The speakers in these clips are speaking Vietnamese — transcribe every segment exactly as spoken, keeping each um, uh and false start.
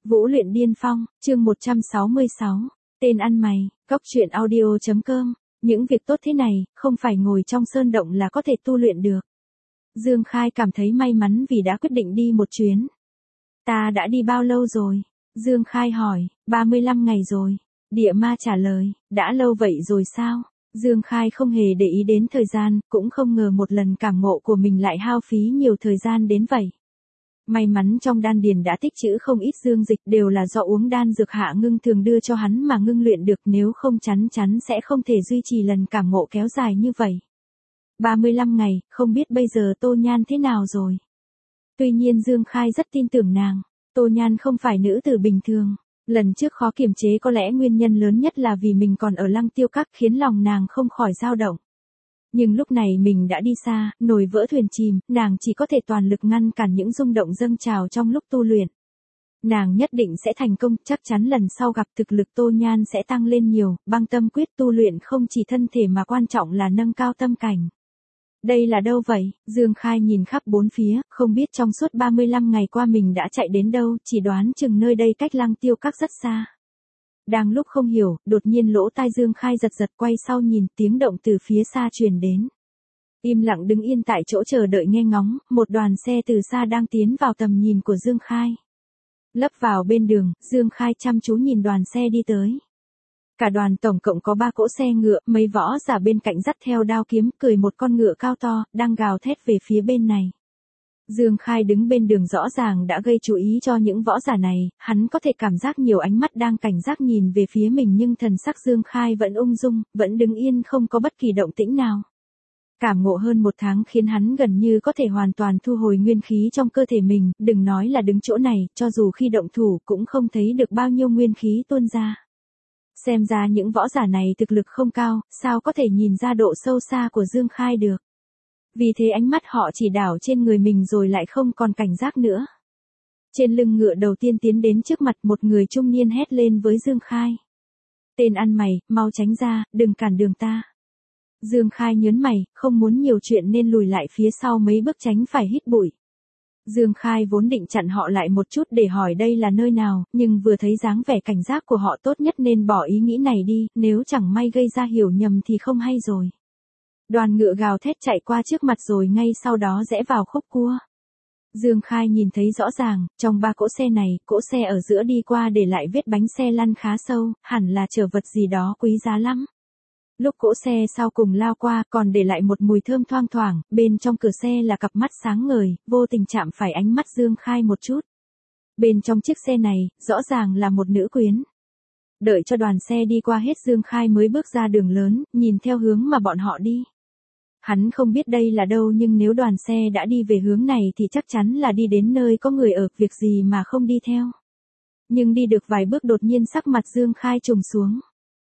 Vũ luyện điên phong, chương một trăm sáu mươi sáu, tên ăn mày, cóc truyện audio.com, những việc tốt thế này, không phải ngồi trong sơn động là có thể tu luyện được. Dương Khai cảm thấy may mắn vì đã quyết định đi một chuyến. Ta đã đi bao lâu rồi? Dương Khai hỏi, ba mươi lăm ngày rồi. Địa ma trả lời, đã lâu vậy rồi sao? Dương Khai không hề để ý đến thời gian, cũng không ngờ một lần cảm ngộ của mình lại hao phí nhiều thời gian đến vậy. May mắn trong đan điền đã tích trữ không ít dương dịch, đều là do uống đan dược hạ ngưng thường đưa cho hắn mà ngưng luyện được, nếu không chắn chắn sẽ không thể duy trì lần cảm ngộ kéo dài như vậy. ba mươi lăm ngày, không biết bây giờ Tô Nhan thế nào rồi. Tuy nhiên Dương Khai rất tin tưởng nàng, Tô Nhan không phải nữ tử bình thường. Lần trước khó kiềm chế có lẽ nguyên nhân lớn nhất là vì mình còn ở Lăng Tiêu Các khiến lòng nàng không khỏi dao động. Nhưng lúc này mình đã đi xa, nồi vỡ thuyền chìm, nàng chỉ có thể toàn lực ngăn cản những rung động dâng trào trong lúc tu luyện. Nàng nhất định sẽ thành công, chắc chắn lần sau gặp thực lực Tô Nhan sẽ tăng lên nhiều, băng tâm quyết tu luyện không chỉ thân thể mà quan trọng là nâng cao tâm cảnh. Đây là đâu vậy? Dương Khai nhìn khắp bốn phía, không biết trong suốt ba mươi lăm ngày qua mình đã chạy đến đâu, chỉ đoán chừng nơi đây cách Lăng Tiêu Các rất xa. Đang lúc không hiểu, đột nhiên lỗ tai Dương Khai giật giật, quay sau nhìn, tiếng động từ phía xa truyền đến. Im lặng đứng yên tại chỗ chờ đợi nghe ngóng, một đoàn xe từ xa đang tiến vào tầm nhìn của Dương Khai. Lấp vào bên đường, Dương Khai chăm chú nhìn đoàn xe đi tới. Cả đoàn tổng cộng có ba cỗ xe ngựa, mấy võ giả bên cạnh dắt theo đao kiếm, cười một con ngựa cao to, đang gào thét về phía bên này. Dương Khai đứng bên đường rõ ràng đã gây chú ý cho những võ giả này, hắn có thể cảm giác nhiều ánh mắt đang cảnh giác nhìn về phía mình, nhưng thần sắc Dương Khai vẫn ung dung, vẫn đứng yên không có bất kỳ động tĩnh nào. Cảm ngộ hơn một tháng khiến hắn gần như có thể hoàn toàn thu hồi nguyên khí trong cơ thể mình, đừng nói là đứng chỗ này, cho dù khi động thủ cũng không thấy được bao nhiêu nguyên khí tuôn ra. Xem ra những võ giả này thực lực không cao, sao có thể nhìn ra độ sâu xa của Dương Khai được. Vì thế ánh mắt họ chỉ đảo trên người mình rồi lại không còn cảnh giác nữa. Trên lưng ngựa đầu tiên tiến đến trước mặt, một người trung niên hét lên với Dương Khai. Tên ăn mày, mau tránh ra, đừng cản đường ta. Dương Khai nhớn mày, không muốn nhiều chuyện nên lùi lại phía sau mấy bước tránh phải hít bụi. Dương Khai vốn định chặn họ lại một chút để hỏi đây là nơi nào, nhưng vừa thấy dáng vẻ cảnh giác của họ tốt nhất nên bỏ ý nghĩ này đi, nếu chẳng may gây ra hiểu nhầm thì không hay rồi. Đoàn ngựa gào thét chạy qua trước mặt rồi ngay sau đó rẽ vào khúc cua. Dương Khai nhìn thấy rõ ràng, trong ba cỗ xe này, cỗ xe ở giữa đi qua để lại vết bánh xe lăn khá sâu, hẳn là chở vật gì đó quý giá lắm. Lúc cỗ xe sau cùng lao qua còn để lại một mùi thơm thoang thoảng, bên trong cửa xe là cặp mắt sáng ngời, vô tình chạm phải ánh mắt Dương Khai một chút. Bên trong chiếc xe này, rõ ràng là một nữ quyến. Đợi cho đoàn xe đi qua hết Dương Khai mới bước ra đường lớn, nhìn theo hướng mà bọn họ đi. Hắn không biết đây là đâu nhưng nếu đoàn xe đã đi về hướng này thì chắc chắn là đi đến nơi có người ở, việc gì mà không đi theo. Nhưng đi được vài bước đột nhiên sắc mặt Dương Khai trùng xuống.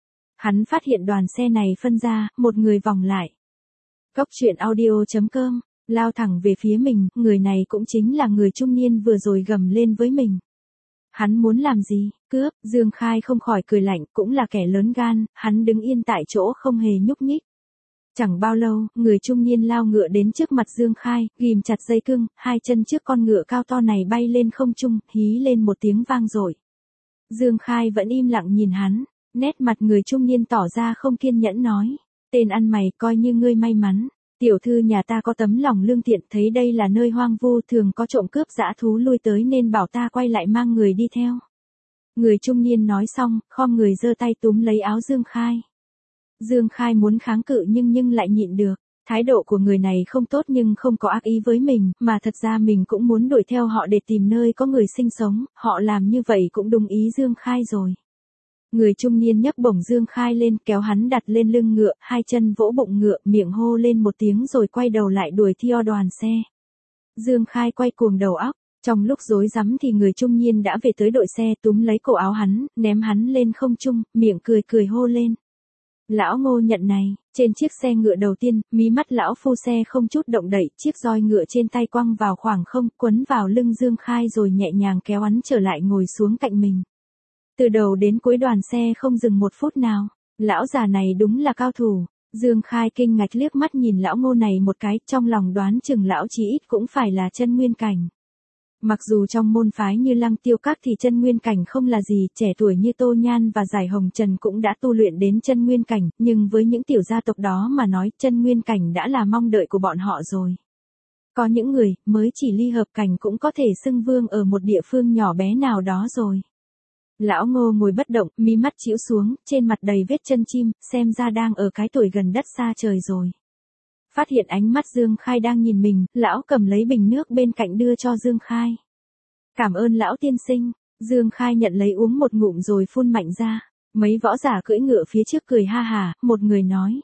Hắn phát hiện đoàn xe này phân ra, một người vòng lại. Cóc truyện audio.com, lao thẳng về phía mình, người này cũng chính là người trung niên vừa rồi gầm lên với mình. Hắn muốn làm gì? Cướp, Dương Khai không khỏi cười lạnh, cũng là kẻ lớn gan, hắn đứng yên tại chỗ không hề nhúc nhích. Chẳng bao lâu, người trung niên lao ngựa đến trước mặt Dương Khai, ghim chặt dây cương, hai chân trước con ngựa cao to này bay lên không trung, hí lên một tiếng vang dội. Dương Khai vẫn im lặng nhìn hắn. Nét mặt người trung niên tỏ ra không kiên nhẫn nói. Tên ăn mày, coi như ngươi may mắn. Tiểu thư nhà ta có tấm lòng lương thiện, thấy đây là nơi hoang vu thường có trộm cướp dã thú lui tới nên bảo ta quay lại mang người đi theo. Người trung niên nói xong, khom người giơ tay túm lấy áo Dương Khai. Dương Khai muốn kháng cự nhưng nhưng lại nhịn được. Thái độ của người này không tốt nhưng không có ác ý với mình, mà thật ra mình cũng muốn đuổi theo họ để tìm nơi có người sinh sống, họ làm như vậy cũng đúng ý Dương Khai rồi. Người trung niên nhấc bổng Dương Khai lên, kéo hắn đặt lên lưng ngựa, hai chân vỗ bụng ngựa, miệng hô lên một tiếng rồi quay đầu lại đuổi theo đoàn xe. Dương Khai quay cuồng đầu óc, trong lúc rối rắm thì người trung niên đã về tới đội xe, túm lấy cổ áo hắn, ném hắn lên không trung, miệng cười cười hô lên. Lão Ngô nhận này, trên chiếc xe ngựa đầu tiên, mí mắt lão phu xe không chút động đậy, chiếc roi ngựa trên tay quăng vào khoảng không, quấn vào lưng Dương Khai rồi nhẹ nhàng kéo hắn trở lại ngồi xuống cạnh mình. Từ đầu đến cuối đoàn xe không dừng một phút nào, lão già này đúng là cao thủ. Dương Khai kinh ngạc liếc mắt nhìn lão Ngô này một cái, trong lòng đoán chừng lão chí ít cũng phải là chân nguyên cảnh. Mặc dù trong môn phái như Lăng Tiêu Các thì chân nguyên cảnh không là gì, trẻ tuổi như Tô Nhan và Giải Hồng Trần cũng đã tu luyện đến chân nguyên cảnh, nhưng với những tiểu gia tộc đó mà nói chân nguyên cảnh đã là mong đợi của bọn họ rồi. Có những người mới chỉ ly hợp cảnh cũng có thể xưng vương ở một địa phương nhỏ bé nào đó rồi. Lão Ngô ngồi bất động, mí mắt chĩu xuống, trên mặt đầy vết chân chim, xem ra đang ở cái tuổi gần đất xa trời rồi. Phát hiện ánh mắt Dương Khai đang nhìn mình, lão cầm lấy bình nước bên cạnh đưa cho Dương Khai. Cảm ơn lão tiên sinh. Dương Khai nhận lấy uống một ngụm rồi phun mạnh ra. Mấy võ giả cưỡi ngựa phía trước cười ha hà, một người nói.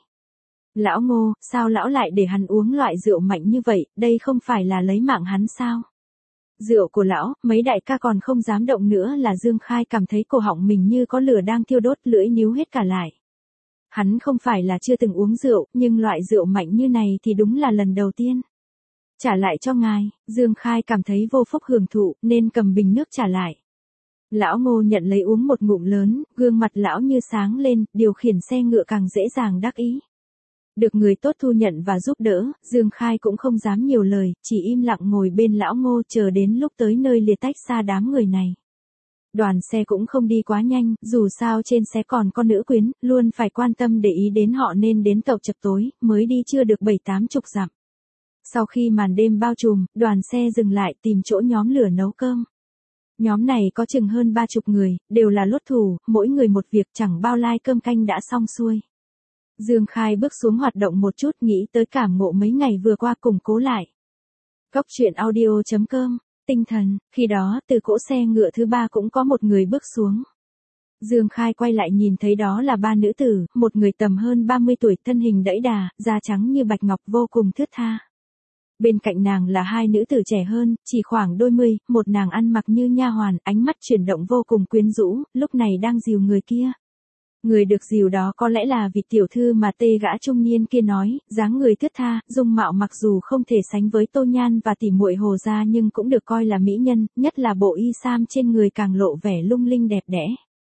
Lão Ngô, sao lão lại để hắn uống loại rượu mạnh như vậy, đây không phải là lấy mạng hắn sao? Rượu của lão, mấy đại ca còn không dám động nữa là Dương Khai cảm thấy cổ họng mình như có lửa đang thiêu đốt, lưỡi níu hết cả lại. Hắn không phải là chưa từng uống rượu, nhưng loại rượu mạnh như này thì đúng là lần đầu tiên. Trả lại cho ngài, Dương Khai cảm thấy vô phúc hưởng thụ, nên cầm bình nước trả lại. Lão Ngô nhận lấy uống một ngụm lớn, gương mặt lão như sáng lên, điều khiển xe ngựa càng dễ dàng đắc ý. Được người tốt thu nhận và giúp đỡ, Dương Khai cũng không dám nhiều lời, chỉ im lặng ngồi bên lão Ngô chờ đến lúc tới nơi lìa tách xa đám người này. Đoàn xe cũng không đi quá nhanh, dù sao trên xe còn con nữ quyến, luôn phải quan tâm để ý đến họ nên đến tàu chập tối, mới đi chưa được bảy tám chục dặm. Sau khi màn đêm bao trùm, đoàn xe dừng lại tìm chỗ nhóm lửa nấu cơm. Nhóm này có chừng hơn ba chục người, đều là lốt thủ, mỗi người một việc, chẳng bao lai cơm canh đã xong xuôi. Dương Khai bước xuống hoạt động một chút, nghĩ tới cảm ngộ mấy ngày vừa qua củng cố lại. Góc truyện audio chấm com, tinh thần, khi đó từ cỗ xe ngựa thứ ba cũng có một người bước xuống. Dương Khai quay lại nhìn thấy đó là ba nữ tử, một người tầm hơn ba mươi tuổi, thân hình đẫy đà, da trắng như bạch ngọc vô cùng thướt tha. Bên cạnh nàng là hai nữ tử trẻ hơn, chỉ khoảng đôi mươi, một nàng ăn mặc như nha hoàn, ánh mắt chuyển động vô cùng quyến rũ, lúc này đang dìu người kia. Người được dìu đó có lẽ là vị tiểu thư mà tê gã trung niên kia nói, dáng người thướt tha, dung mạo mặc dù không thể sánh với Tô Nhan và tỷ muội Hồ gia nhưng cũng được coi là mỹ nhân, nhất là bộ y sam trên người càng lộ vẻ lung linh đẹp đẽ.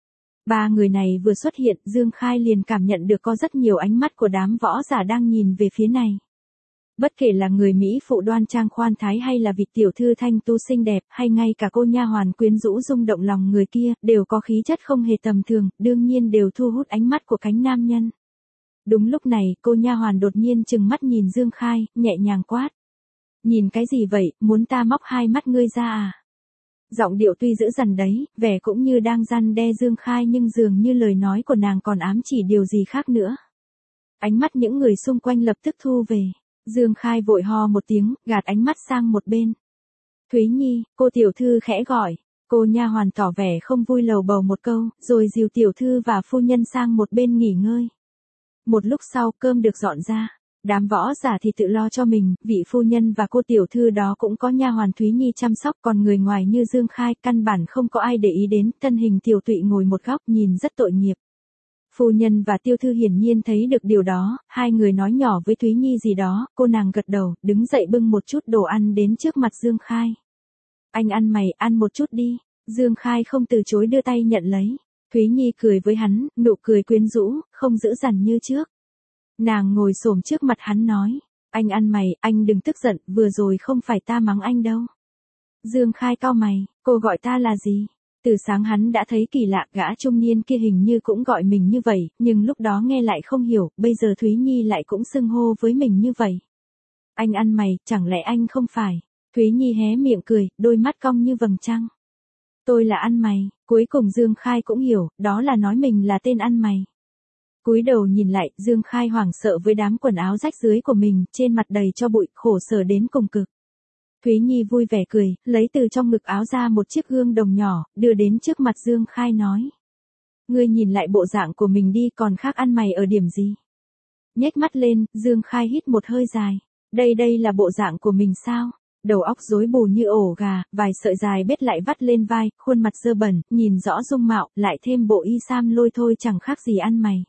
Ba người này vừa xuất hiện, Dương Khai liền cảm nhận được có rất nhiều ánh mắt của đám võ giả đang nhìn về phía này. Bất kể là người Mỹ phụ đoan trang khoan thái hay là vị tiểu thư thanh tu xinh đẹp, hay ngay cả cô nha hoàn quyến rũ rung động lòng người kia, đều có khí chất không hề tầm thường, đương nhiên đều thu hút ánh mắt của cánh nam nhân. Đúng lúc này, cô nha hoàn đột nhiên trừng mắt nhìn Dương Khai, nhẹ nhàng quát. Nhìn cái gì vậy, muốn ta móc hai mắt ngươi ra à? Giọng điệu tuy dữ dằn đấy, vẻ cũng như đang răn đe Dương Khai nhưng dường như lời nói của nàng còn ám chỉ điều gì khác nữa. Ánh mắt những người xung quanh lập tức thu về. Dương Khai vội ho một tiếng, gạt ánh mắt sang một bên. Thúy Nhi, cô tiểu thư khẽ gọi. Cô nha hoàn tỏ vẻ không vui lầu bầu một câu, rồi dìu tiểu thư và phu nhân sang một bên nghỉ ngơi. Một lúc sau cơm được dọn ra. Đám võ giả thì tự lo cho mình, vị phu nhân và cô tiểu thư đó cũng có nha hoàn Thúy Nhi chăm sóc, còn người ngoài như Dương Khai căn bản không có ai để ý đến, thân hình tiểu tụy ngồi một góc nhìn rất tội nghiệp. Phu nhân và tiêu thư hiển nhiên thấy được điều đó, hai người nói nhỏ với Thúy Nhi gì đó, cô nàng gật đầu, đứng dậy bưng một chút đồ ăn đến trước mặt Dương Khai. Anh ăn mày, ăn một chút đi. Dương Khai không từ chối đưa tay nhận lấy. Thúy Nhi cười với hắn, nụ cười quyến rũ, không dữ dằn như trước. Nàng ngồi xổm trước mặt hắn nói, anh ăn mày, anh đừng tức giận, vừa rồi không phải ta mắng anh đâu. Dương Khai cau mày, cô gọi ta là gì? Từ sáng hắn đã thấy kỳ lạ, gã trung niên kia hình như cũng gọi mình như vậy, nhưng lúc đó nghe lại không hiểu, bây giờ Thúy Nhi lại cũng xưng hô với mình như vậy. Anh ăn mày, chẳng lẽ anh không phải? Thúy Nhi hé miệng cười, đôi mắt cong như vầng trăng. Tôi là ăn mày, cuối cùng Dương Khai cũng hiểu, đó là nói mình là tên ăn mày. Cúi đầu nhìn lại, Dương Khai hoảng sợ với đám quần áo rách rưới của mình, trên mặt đầy cho bụi, khổ sở đến cùng cực. Thúy Nhi vui vẻ cười, lấy từ trong ngực áo ra một chiếc gương đồng nhỏ, đưa đến trước mặt Dương Khai nói. Ngươi nhìn lại bộ dạng của mình đi, còn khác ăn mày ở điểm gì? Nhếch mắt lên, Dương Khai hít một hơi dài. Đây đây là bộ dạng của mình sao? Đầu óc rối bù như ổ gà, vài sợi dài bết lại vắt lên vai, khuôn mặt dơ bẩn, nhìn rõ dung mạo, lại thêm bộ y sam lôi thôi chẳng khác gì ăn mày.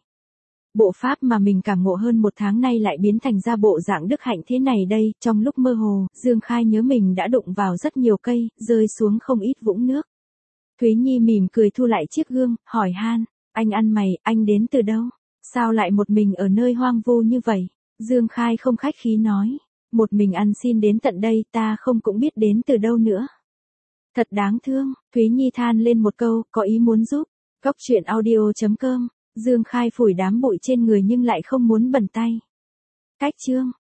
Bộ pháp mà mình cảm ngộ hơn một tháng nay lại biến thành ra bộ dạng đức hạnh thế này đây, trong lúc mơ hồ, Dương Khai nhớ mình đã đụng vào rất nhiều cây, rơi xuống không ít vũng nước. Thúy Nhi mỉm cười thu lại chiếc gương, hỏi han, anh ăn mày, anh đến từ đâu? Sao lại một mình ở nơi hoang vu như vậy? Dương Khai không khách khí nói, một mình ăn xin đến tận đây, ta không cũng biết đến từ đâu nữa. Thật đáng thương, Thúy Nhi than lên một câu, có ý muốn giúp. Cốc truyện audio chấm com, Dương Khai phủi đám bụi trên người nhưng lại không muốn bẩn tay. Cách chương